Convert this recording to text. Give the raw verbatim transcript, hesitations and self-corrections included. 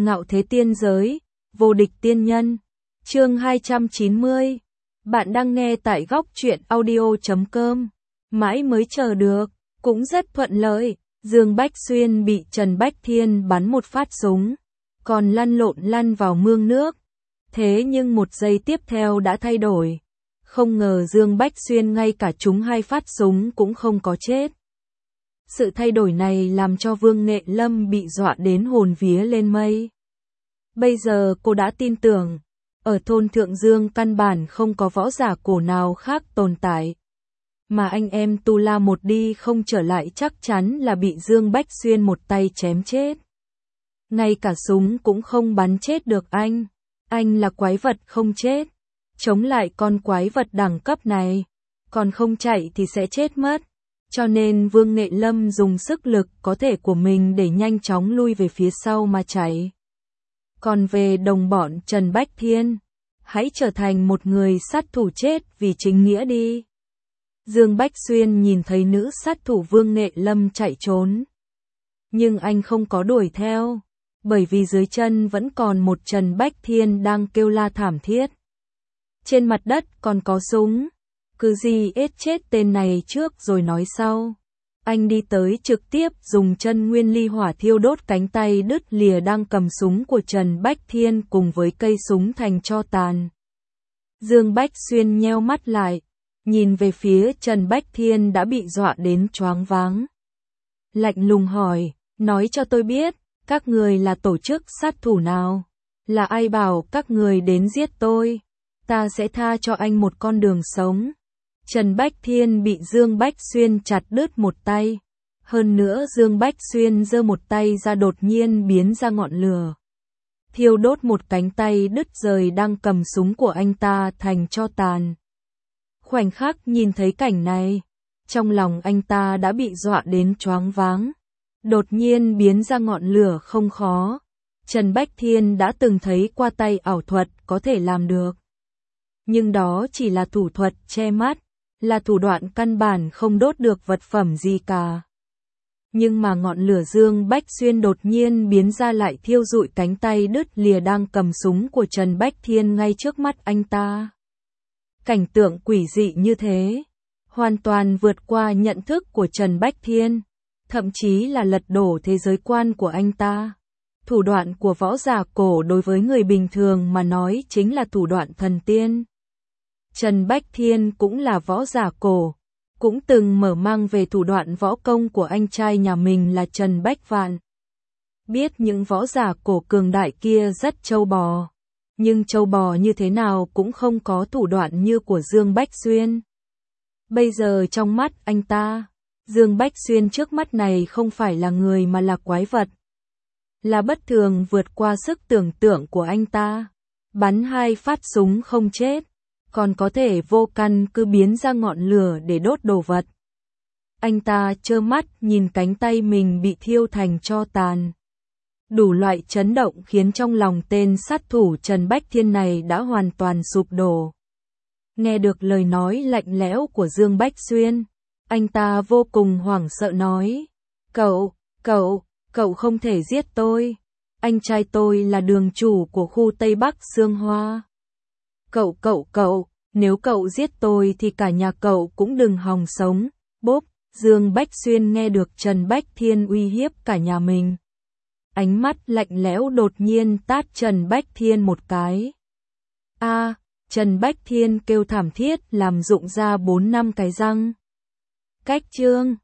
Ngạo thế tiên giới, vô địch tiên nhân. Chương hai trăm chín mươi. Bạn đang nghe tại góc truyện audio chấm com. Mãi mới chờ được, cũng rất thuận lợi. Dương Bách Xuyên bị Trần Bách Thiên bắn một phát súng, còn lăn lộn lăn vào mương nước. Thế nhưng một giây tiếp theo đã thay đổi. Không ngờ Dương Bách Xuyên ngay cả trúng hai phát súng cũng không có chết. Sự thay đổi này làm cho Vương Nghệ Lâm bị dọa đến hồn vía lên mây. Bây giờ cô đã tin tưởng, ở thôn Thượng Dương căn bản không có võ giả cổ nào khác tồn tại. Mà anh em Tu La một đi không trở lại chắc chắn là bị Dương Bách Xuyên một tay chém chết. Ngay cả súng cũng không bắn chết được anh. Anh là quái vật không chết. Chống lại con quái vật đẳng cấp này, còn không chạy thì sẽ chết mất. Cho nên Vương Nghệ Lâm dùng sức lực có thể của mình để nhanh chóng lui về phía sau mà chạy. Còn về đồng bọn Trần Bách Thiên, hãy trở thành một người sát thủ chết vì chính nghĩa đi. Dương Bách Xuyên nhìn thấy nữ sát thủ Vương Nghệ Lâm chạy trốn. Nhưng anh không có đuổi theo, bởi vì dưới chân vẫn còn một Trần Bách Thiên đang kêu la thảm thiết. Trên mặt đất còn có súng. Cứ gì ết chết tên này trước rồi nói sau. Anh đi tới trực tiếp dùng chân nguyên ly hỏa thiêu đốt cánh tay đứt lìa đang cầm súng của Trần Bách Thiên cùng với cây súng thành tro tàn. Dương Bách Xuyên nheo mắt lại, nhìn về phía Trần Bách Thiên đã bị dọa đến choáng váng. Lạnh lùng hỏi, nói cho tôi biết, các người là tổ chức sát thủ nào? Là ai bảo các người đến giết tôi? Ta sẽ tha cho anh một con đường sống. Trần Bách Thiên bị Dương Bách Xuyên chặt đứt một tay. Hơn nữa Dương Bách Xuyên giơ một tay ra đột nhiên biến ra ngọn lửa. Thiêu đốt một cánh tay đứt rời đang cầm súng của anh ta thành tro tàn. Khoảnh khắc nhìn thấy cảnh này, trong lòng anh ta đã bị dọa đến choáng váng. Đột nhiên biến ra ngọn lửa không khó. Trần Bách Thiên đã từng thấy qua tay ảo thuật có thể làm được. Nhưng đó chỉ là thủ thuật che mắt, là thủ đoạn căn bản không đốt được vật phẩm gì cả. Nhưng mà ngọn lửa Dương Bách Xuyên đột nhiên biến ra lại thiêu rụi cánh tay đứt lìa đang cầm súng của Trần Bách Thiên ngay trước mắt anh ta. Cảnh tượng quỷ dị như thế, hoàn toàn vượt qua nhận thức của Trần Bách Thiên, thậm chí là lật đổ thế giới quan của anh ta. Thủ đoạn của võ giả cổ đối với người bình thường mà nói chính là thủ đoạn thần tiên. Trần Bách Thiên cũng là võ giả cổ, cũng từng mở mang về thủ đoạn võ công của anh trai nhà mình là Trần Bách Vạn. Biết những võ giả cổ cường đại kia rất trâu bò, nhưng trâu bò như thế nào cũng không có thủ đoạn như của Dương Bách Xuyên. Bây giờ trong mắt anh ta, Dương Bách Xuyên trước mắt này không phải là người mà là quái vật. Là bất thường vượt qua sức tưởng tượng của anh ta. Bắn hai phát súng không chết, còn có thể vô căn cứ biến ra ngọn lửa để đốt đồ vật. Anh ta trơ mắt nhìn cánh tay mình bị thiêu thành tro tàn. Đủ loại chấn động khiến trong lòng tên sát thủ Trần Bách Thiên này đã hoàn toàn sụp đổ. Nghe được lời nói lạnh lẽo của Dương Bách Xuyên, anh ta vô cùng hoảng sợ nói, Cậu, cậu, cậu không thể giết tôi. Anh trai tôi là đường chủ của khu Tây Bắc Sương Hoa. Cậu cậu cậu, nếu cậu giết tôi thì cả nhà cậu cũng đừng hòng sống. Bốp, Dương Bách Xuyên nghe được Trần Bách Thiên uy hiếp cả nhà mình. Ánh mắt lạnh lẽo đột nhiên tát Trần Bách Thiên một cái. A, Trần Bách Thiên kêu thảm thiết làm rụng ra bốn năm cái răng. Cách chương